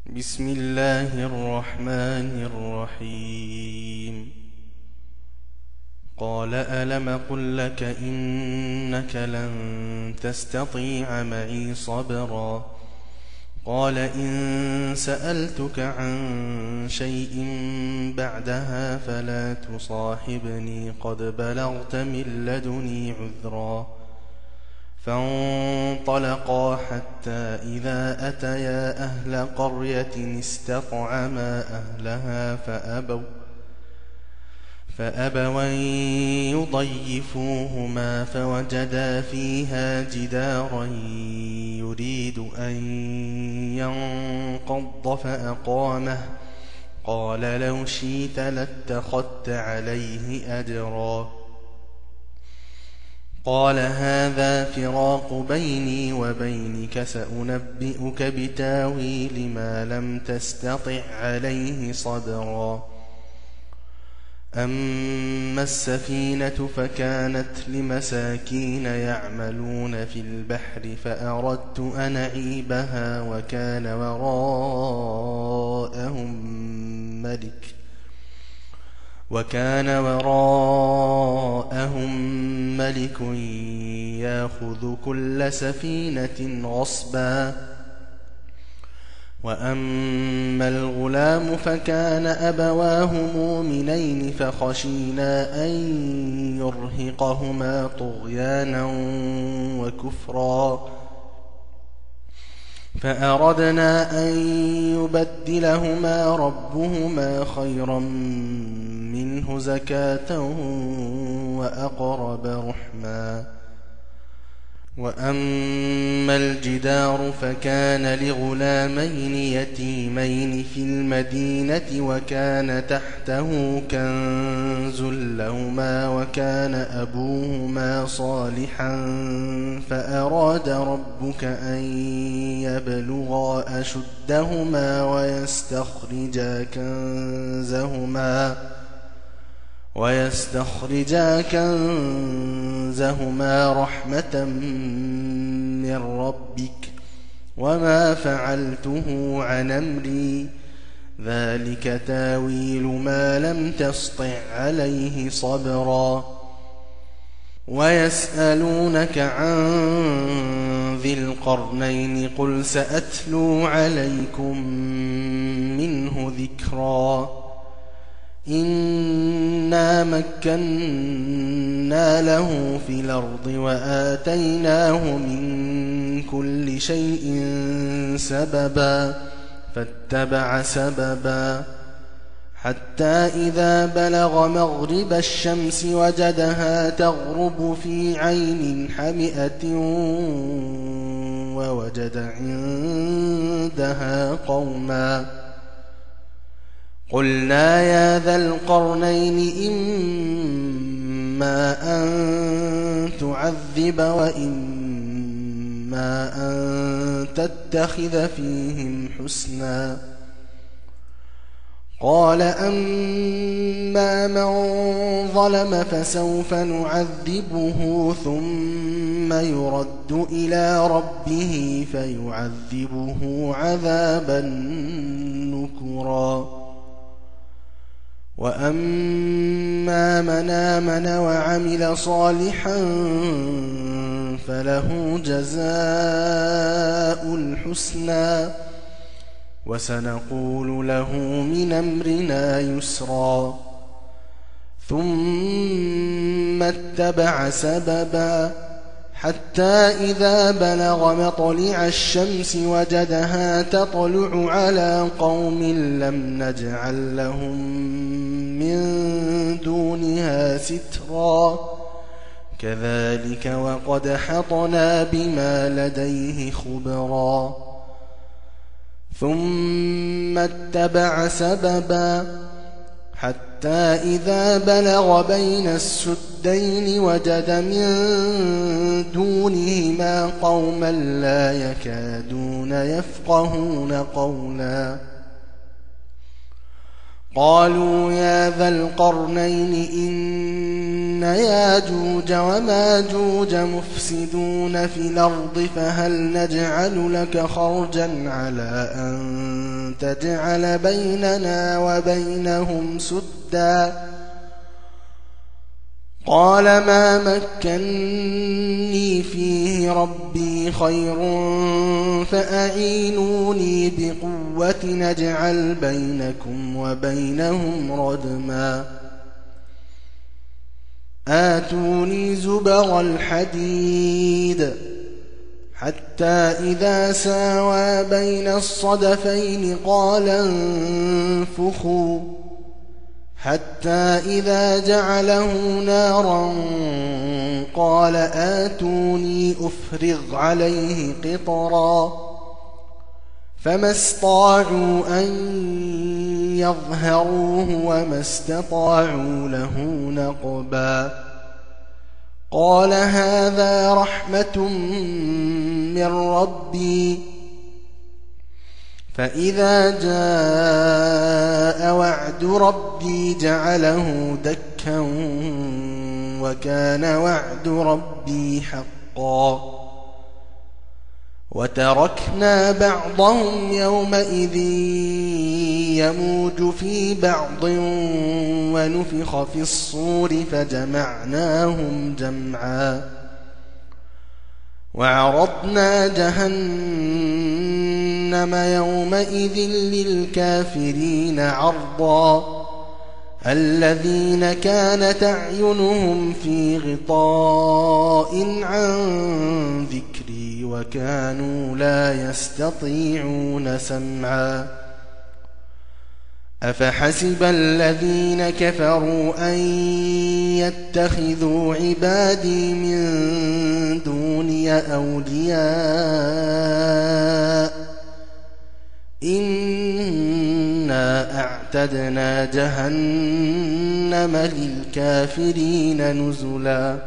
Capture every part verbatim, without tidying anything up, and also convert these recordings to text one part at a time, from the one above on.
بسم الله الرحمن الرحيم. قال ألم قل لك إنك لن تستطيع معي صبرا قال إن سألتك عن شيء بعدها فلا تصاحبني قد بلغت من لدني عذرا فانطلقا حتى إذا أتيا أهل قرية استطعما أهلها فأبوا فأبوا أن يضيفوهما فوجدا فيها جدارا يريد أن ينقض فأقامه قال لو شئت لاتخذت عليه أجرا قال هذا فراق بيني وبينك سأنبئك بتاويل ما لم تستطع عليه صبرا أما السفينة فكانت لمساكين يعملون في البحر فأردت أن أعيبها وكان وراءهم ملك وكان وراءهم ملك يأخذ كل سفينة غصبا وأما الغلام فكان أبواه مؤمنين فخشينا أن يرهقهما طغيانا وكفرا فأردنا أن يبدلهما ربهما خيرا منه زكاة وأقرب رحما وأما الجدار فكان لغلامين يتيمين في المدينة وكان تحته كنز لهما وكان أبوهما صالحا فأراد ربك أن يبلغا أشدهما ويستخرجا كنزهما ويستخرجا كنزهما رحمة من ربك وما فعلته عن أمري ذلك تاويل ما لم تسطع عليه صبرا ويسألونك عن ذي القرنين قل سأتلو عليكم منه ذكرا إنا مكنا له في الأرض وآتيناه من كل شيء سببا فاتبع سببا حتى إذا بلغ مغرب الشمس وجدها تغرب في عين حمئة ووجد عندها قوما قلنا يا ذا القرنين إما أن تعذب وإما أن تتخذ فيهم حسنا قال أما من ظلم فسوف نعذبه ثم يرد إلى ربه فيعذبه عذابا نكرا وأما من آمن وعمل صالحا فله جزاء الحسنى وسنقول له من أمرنا يسرا ثم اتبع سببا حتى إذا بلغ مطلع الشمس وجدها تطلع على قوم لم نجعل لهم من دونها سترا كذلك وقد حطنا بما لديه خبرا ثم اتبع سببا حتى إذا بلغ بين السدين وجد من دونهما قوما لا يكادون يفقهون قولا قالوا يا ذا القرنين إن ياجوج وماجوج مفسدون في الأرض فهل نجعل لك خرجا على أن تجعل بيننا وبينهم سدا قال ما مكني فيه ربي خير فأعينوني بقوة نجعل بينكم وبينهم ردما آتوني زبر الحديد حتى إذا ساوى بين الصدفين قال انفخوا حتى إذا جعله نارا قال آتوني أفرغ عليه قطرا فما استطاعوا أن يظهروه وما استطاعوا له نقبا قال هذا رحمة من ربي فإذا جاء وعد ربي جعله دكا وكان وعد ربي حقا وتركنا بعضهم يومئذ يموج في بعض ونفخ في الصور فجمعناهم جمعا وعرضنا جهنم يومئذ للكافرين عرضا الذين كانت أعينهم في غطاء عن ذكري وكانوا لا يستطيعون سمعا أفحسب الذين كفروا أن يتخذوا عبادي من دوني أولياء إنا أعتدنا جهنم للكافرين نزلا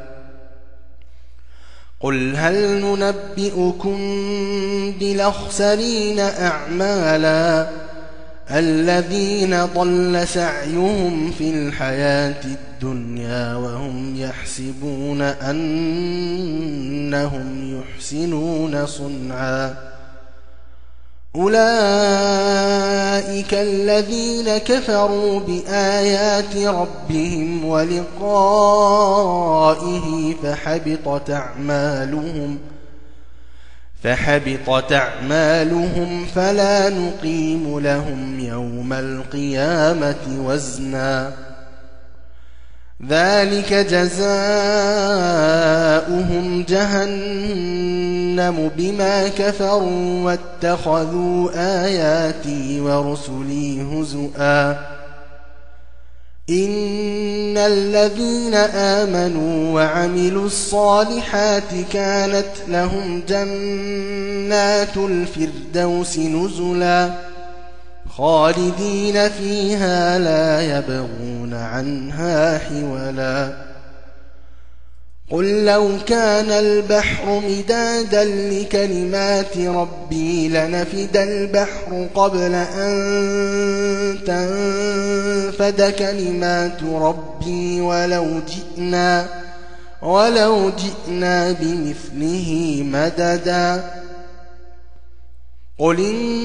قل هل ننبئكم بالأخسرين أعمالا الذين ضل سعيهم في الحياة الدنيا وهم يحسبون أنهم يحسنون صنعا أولئك الذين كفروا بآيات ربهم ولقائه فحبطت أعمالهم فحبطت أعمالهم فلا نقيم لهم يوم القيامة وزنا ذلك جزاؤهم جهنم بما كفروا واتخذوا آياتي ورسلي هزؤا إن الذين آمنوا وعملوا الصالحات كانت لهم جنات الفردوس نزلا خالدين فيها لا يبغون عنها حولا قل لو كان البحر مدادا لكلمات ربي لنفد البحر قبل أن تنفد كلمات ربي ولو جئنا ولو جئنا بمثله مددا قل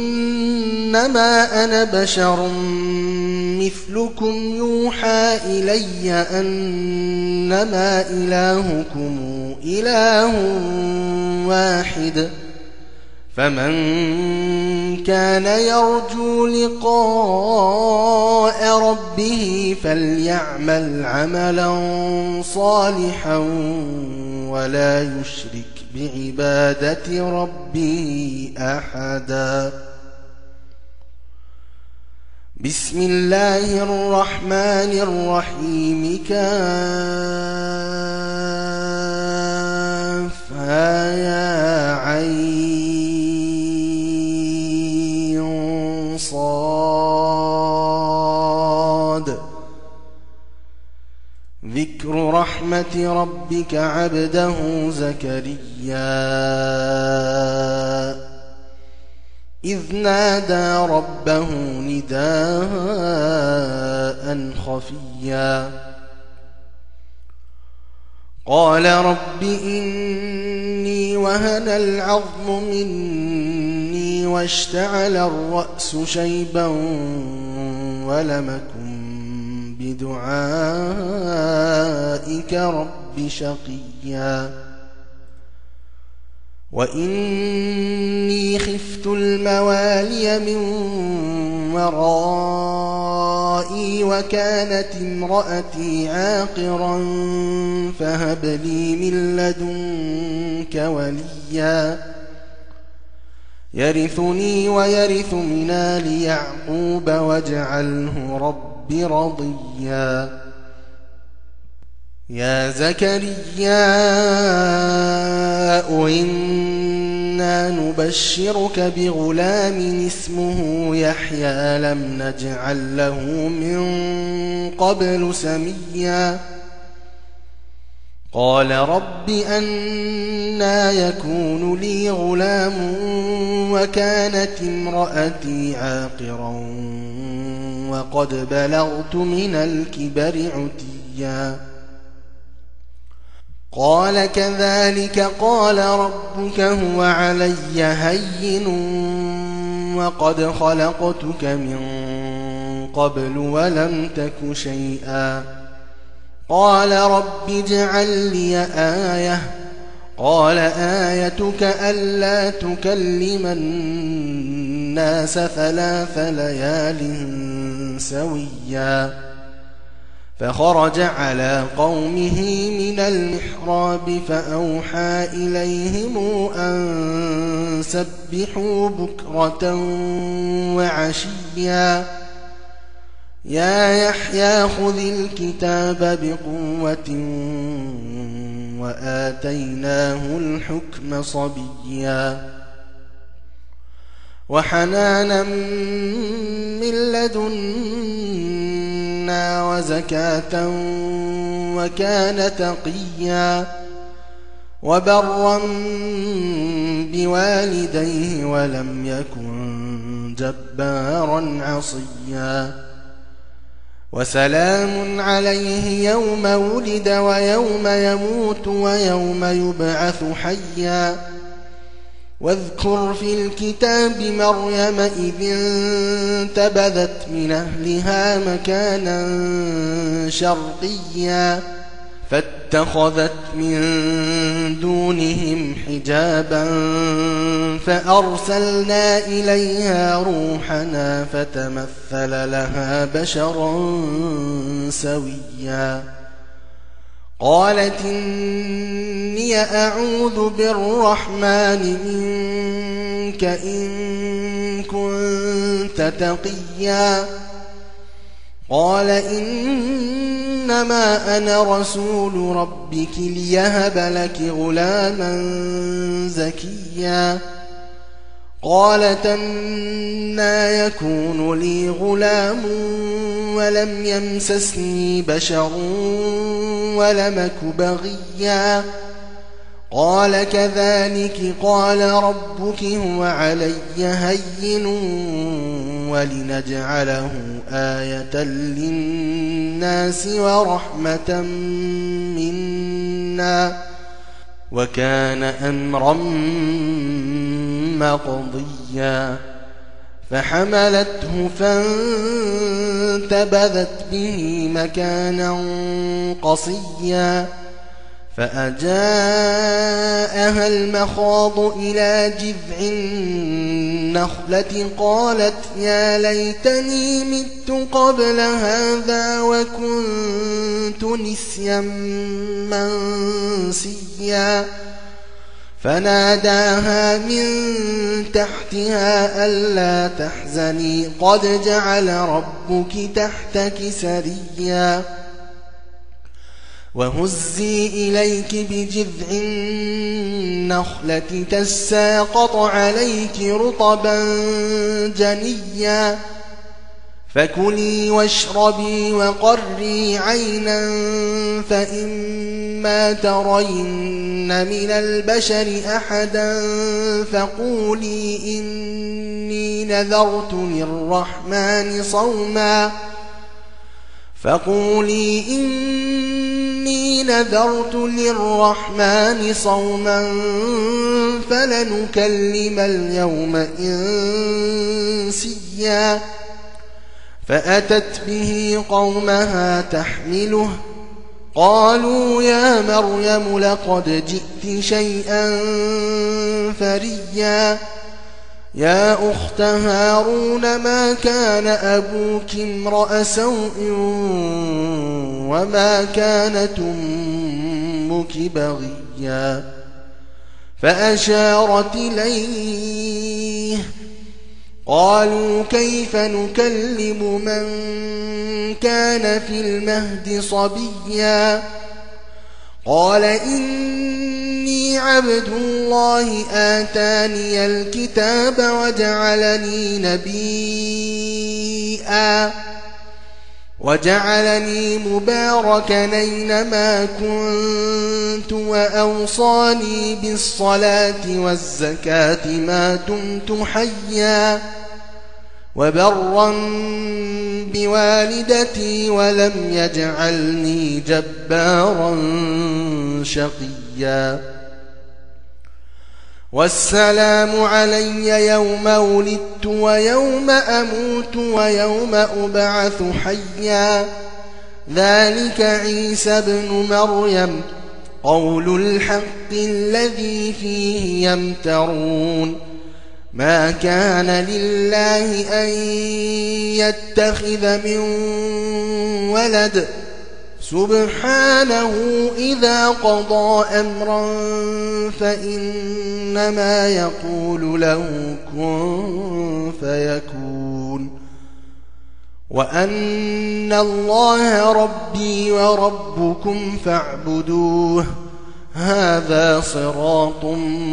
إنما أنا بشر مثلكم يوحى إلي أنما إلهكم إله واحد فمن كان يرجو لقاء ربه فليعمل عملا صالحا ولا يشرك بعبادة ربه أحدا بسم الله الرحمن الرحيم كافها يا عين صاد ذكر رحمة ربك عبده زكريا إذ نادى ربه نداء خفيا قال رب إني وهن العظم مني واشتعل الرأس شيبا ولم أكن بدعائك رب شقيا وإني خفت الموالي من ورائي وكانت امرأتي عاقرا فهب لي من لدنك وليا يرثني ويرث من آل يعقوب واجعله رب رضيا يا زكريا إنا نبشرك بغلام اسمه يحيى لم نجعل له من قبل سميا قال رب أنى يكون لي غلام وكانت امرأتي عاقرا وقد بلغت من الكبر عتيا قال كذلك قال ربك هو علي هين وقد خلقتك من قبل ولم تك شيئا قال رب اجعل لي آية قال آيتك ألا تكلم الناس ثلاث ليال سويا فخرج على قومه من المحراب فأوحى إليهم أن سبحوا بكرة وعشيا يا يحيى خذ الكتاب بقوة وآتيناه الحكم صبيا وحنانا من لدنا وزكاة وكان تقيا وبرا بوالديه ولم يكن جبارا عصيا وسلام عليه يوم ولد ويوم يموت ويوم يبعث حيا واذكر في الكتاب مريم إذ انتبذت من أهلها مكانا شرقيا فاتخذت من دونهم حجابا فأرسلنا إليها روحنا فتمثل لها بشرا سويا قالت إني أعوذ بالرحمن منك إن كنت تقيا قال إنما أنا رسول ربك ليهب لك غلاما زكيا قالت أنى يكون لي غلام ولم يمسسني بشر ولم أك بغيا قال كذلك قال ربك هو علي هين ولنجعله آية للناس ورحمة منا وكان أمرا مقضيا فحملته فانتبذت به مكانا قصيا فأجاءها المخاض إلى جذع النخلة قالت يا ليتني مت قبل هذا وكنت نسيا منسيا فناداها من تحتها ألا تحزني قد جعل ربك تحتك سريا وهزي إليك بجذع النخلة تساقط عليك رطبا جنيا فكلي واشربي وقري عينا فإما ترين من البشر أحدا فقولي إني نذرت للرحمن صوما فقولي إني نذرت للرحمن صوما فلنكلم اليوم إنسيا فأتت به قومها تحمله قالوا يا مريم لقد جئت شيئا فريا يا أخت هارون ما كان أبوك امرأ سوء وما كانت أمك بغيا فأشارت إليه قالوا كيف نكلم من كان في المهد صبيا قال إني عبد الله آتاني الكتاب وجعلني نبيا وجعلني مباركا أينما كنت وأوصاني بالصلاة والزكاة ما دمت حيا وبرا بوالدتي ولم يجعلني جبارا شقيا والسلام علي يوم ولدت ويوم أموت ويوم أبعث حيا ذلك عيسى ابن مريم قول الحق الذي فيه يمترون ما كان لله أن يتخذ من ولد سبحانه إذا قضى أمرا فإنما يقول له كن فيكون وأن الله ربي وربكم فاعبدوه هذا صراط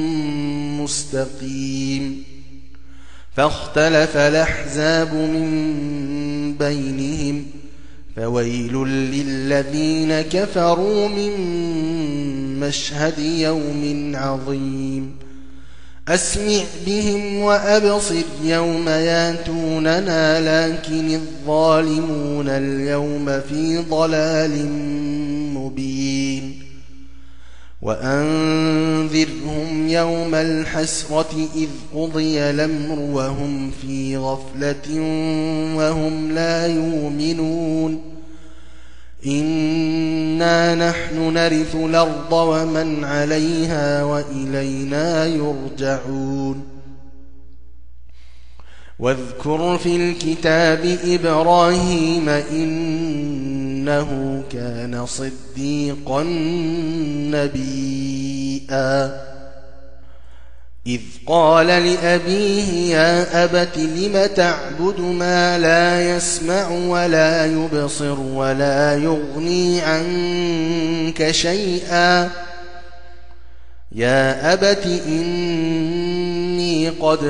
مستقيم فاختلف الأحزاب من بينهم فويل للذين كفروا من مشهد يوم عظيم أسمع بهم وأبصر يوم ياتوننا لكن الظالمون اليوم في ضلال مبين وأنذرهم يوم الحسرة إذ قضي الأمر وهم في غفلة وهم لا يؤمنون إنا نحن نرث الأرض ومن عليها وإلينا يرجعون واذكر في الكتاب إبراهيم إنه كان صديقا نبيا إذ قال لأبيه يا أبت لم تعبد ما لا يسمع ولا يبصر ولا يغني عنك شيئا يا أبت إني قد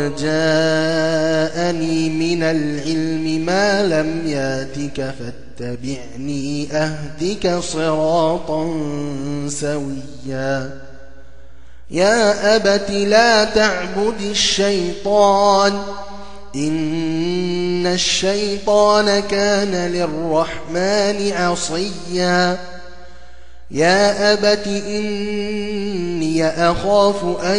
جاءني من العلم ما لم ياتك فاتبعني أهدك صراطا سويا يا أبت لا تعبد الشيطان إن الشيطان كان للرحمن عصيا يا أبت إني أخاف أن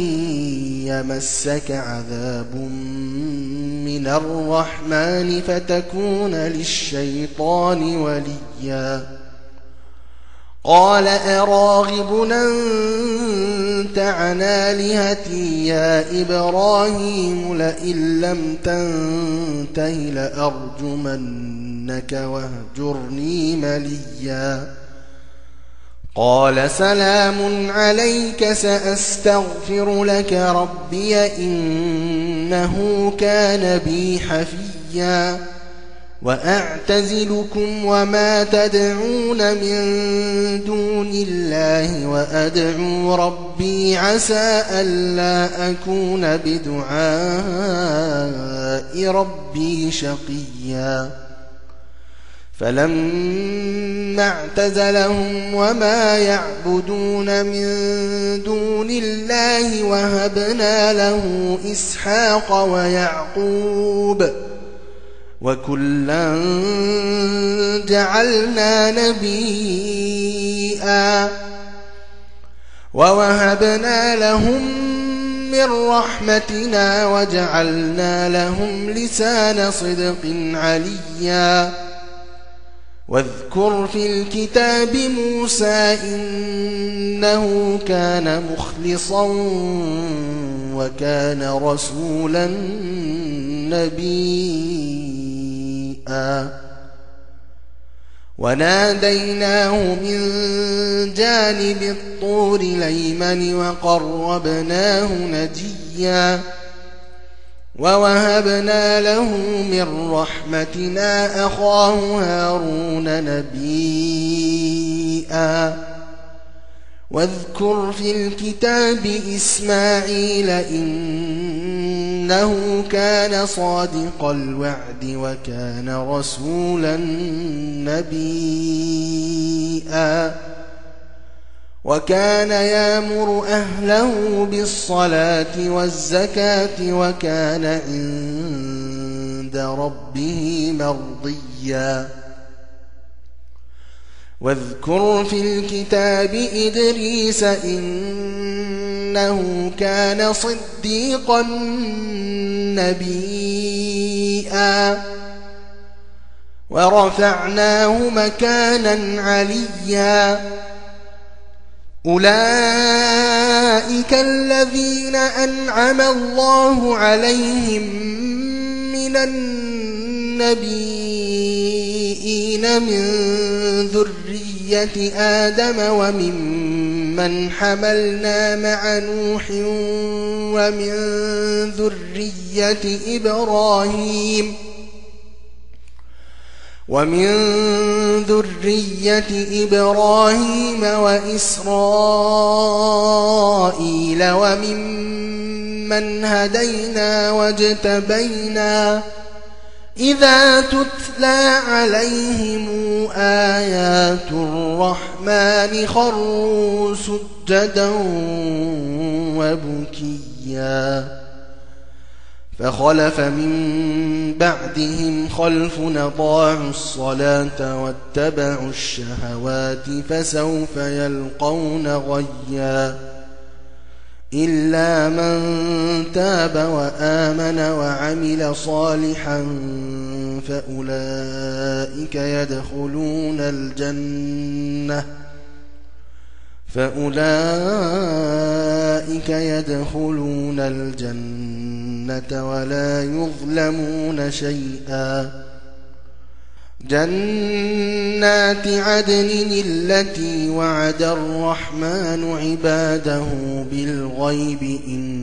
يمسك عذاب من الرحمن فتكون للشيطان وليا قال أراغب أنت عن آلهتي يا إبراهيم لئن لم تنته لأرجمنك واهجرني مليا قال سلام عليك سأستغفر لك ربي إنه كان بي حفيا وأعتزلكم وما تدعون من دون الله وأدعو ربي عسى ألا أكون بدعاء ربي شقيا فلما اعتزلهم وما يعبدون من دون الله وهبنا له إسحاق ويعقوب وكلا جعلنا نبيا ووهبنا لهم من رحمتنا وجعلنا لهم لسان صدق عليا واذكر في الكتاب موسى إنه كان مخلصا وكان رسولا نبيا وناديناه من جانب الطور الأيمن وقربناه نجيا ووهبنا له من رحمتنا أخاه هارون نبيا واذكر في الكتاب إسماعيل إنه كان صادق الوعد وكان رسولا نبيا وكان يأمر أهله بالصلاة والزكاة وكان عند ربه مرضيا واذكر في الكتاب إدريس إنه كان صديقا نبيا ورفعناه مكانا عليا أولئك الذين أنعم الله عليهم من النبيين من ذرية آدم وممن حملنا مع نوح ومن ذرية إبراهيم ومن ذرية إبراهيم وإسرائيل وممن هدينا واجتبينا إذا تتلى عليهم آيات الرحمن خروا سجدا وبكيا فخلف من بعدهم خلف أضاعوا الصلاة واتبعوا الشهوات فسوف يلقون غيا إلا من تاب وآمن وعمل صالحا فأولئك يدخلون الجنة فأولئك يدخلون الجنة ولا يظلمون شيئا جنات عدن التي وعد الرحمن عباده بالغيب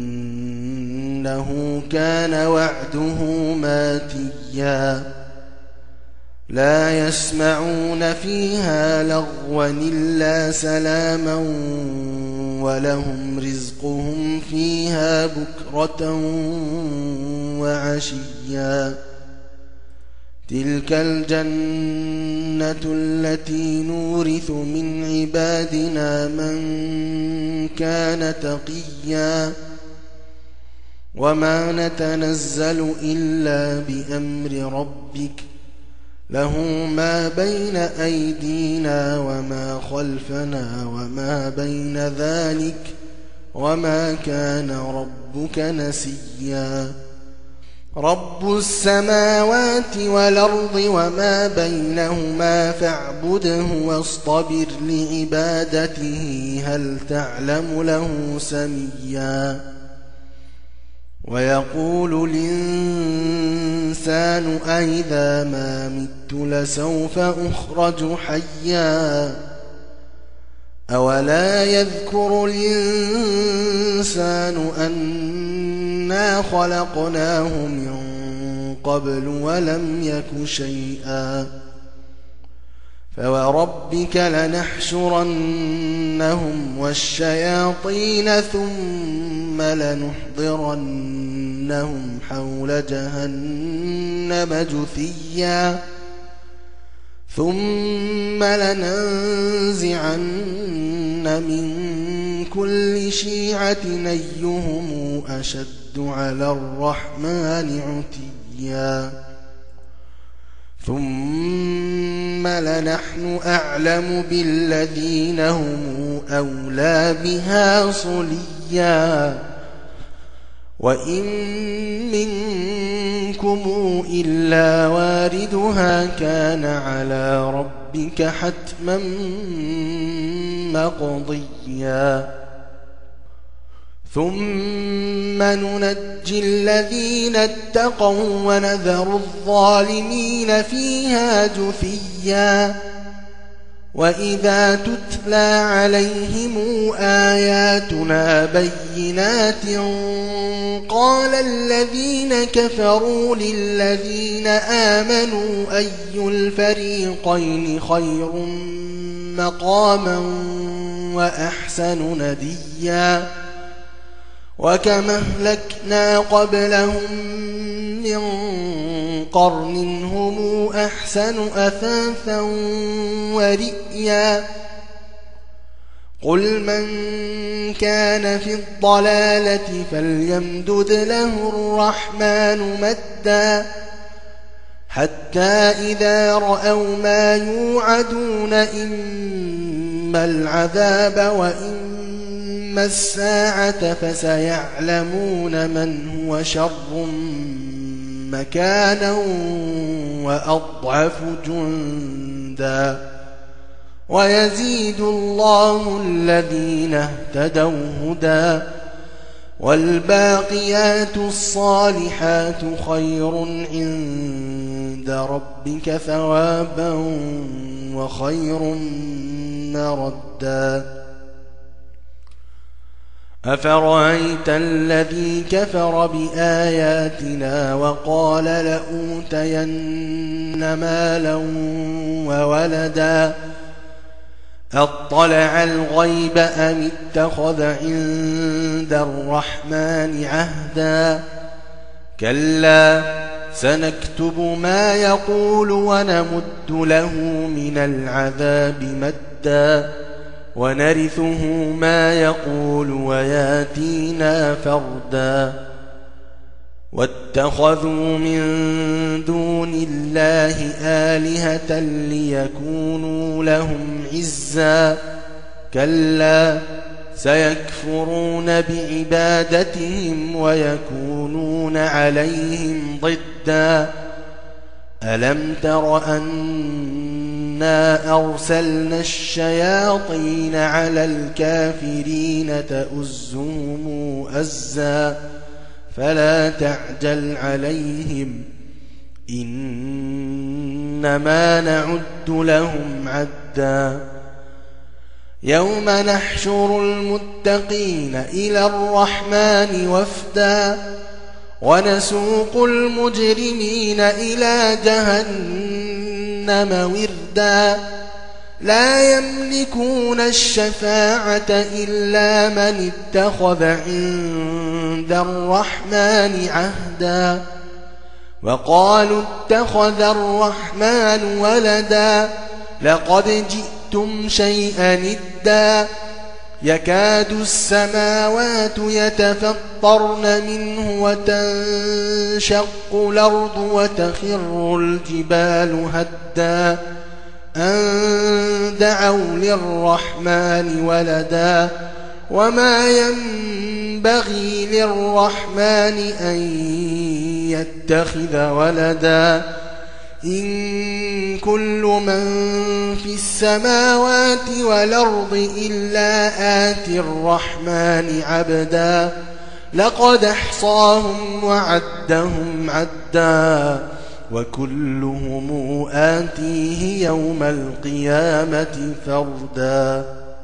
إنه كان وعده ماتيا لا يسمعون فيها لغوا إلا سلاما ولهم رزقهم فيها بكرة وعشيا تلك الجنة التي نورث من عبادنا من كان تقيا وما نتنزل إلا بأمر ربك له ما بين أيدينا وما خلفنا وما بين ذلك وما كان ربك نسيا رب السماوات والأرض وما بينهما فاعبده واصطبر لعبادته هل تعلم له سميا ويقول الإنسان أئذا ما مت لسوف أخرج حيا أولا يذكر الإنسان أنا خلقناه من قبل ولم يك شيئا فوربك لنحشرنهم والشياطين ثم ثم لنحضرنهم حول جهنم جثيا ثم لننزعن من كل شيعة أيهم أشد على الرحمن عتيا ثم لنحن أعلم بالذين هم أولى بها صليا وإن منكم إلا واردها كان على ربك حتما مقضيا ثم ننجي الذين اتقوا ونذر الظالمين فيها جثيا وإذا تتلى عليهم آياتنا بينات قال الذين كفروا للذين آمنوا أي الفريقين خير مقاما وأحسن نديا وكم أهلكنا قبلهم من قرن هم أحسن أثاثا ورئيا قل من كان في الضلالة فليمدد له الرحمن مدا حتى إذا رأوا ما يوعدون إما العذاب وإما الساعة فسيعلمون من هو شر مكانا وأضعف جندا ويزيد الله الذين اهتدوا هدى والباقيات الصالحات خير عند ربك ثوابا وخير مردا أفرأيت الذي كفر بآياتنا وقال لأوتين مالا وولدا أطلع الغيب أم اتخذ عند الرحمن عهدا كلا سنكتب ما يقول ونمد له من العذاب مدا ونرثه ما يقول وياتينا فردا واتخذوا من دون الله آلهة ليكونوا لهم عزا كلا سيكفرون بعبادتهم ويكونون عليهم ضدا ألم تر أنا أرسلنا الشياطين على الكافرين تؤزهم أزا فلا تعجل عليهم إنما نعد لهم عدا يوم نحشر المتقين إلى الرحمن وفدا ونسوق المجرمين إلى جهنم وردا لا يملكون الشفاعة إلا من اتخذ عند الرحمن عهدا وقالوا اتخذ الرحمن ولدا لقد جئتم شيئا إدا يكاد السماوات يتفطرن منه وتنشق الأرض وتخر الجبال هدا أن دعوا للرحمن ولدا وما ينبغي للرحمن أن يتخذ ولدا إن كل من في السماوات والأرض إلا آتي الرحمن عبدا لقد احصاهم وعدهم عدا وكلهم آتيه يوم القيامة فردا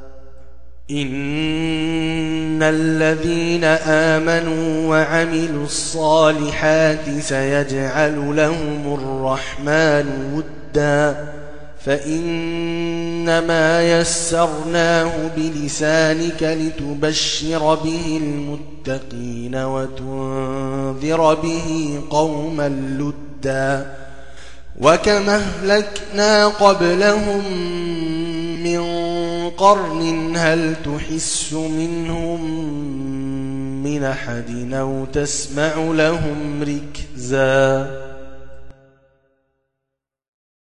إن الذين آمنوا وعملوا الصالحات سيجعل لهم الرحمن ودا فإنما يسرناه بلسانك لتبشر به المتقين وتنذر به قوما لدا وكما أهلكنا قبلهم من قرن هل تحس منهم من أحد أو تسمع لهم ركزا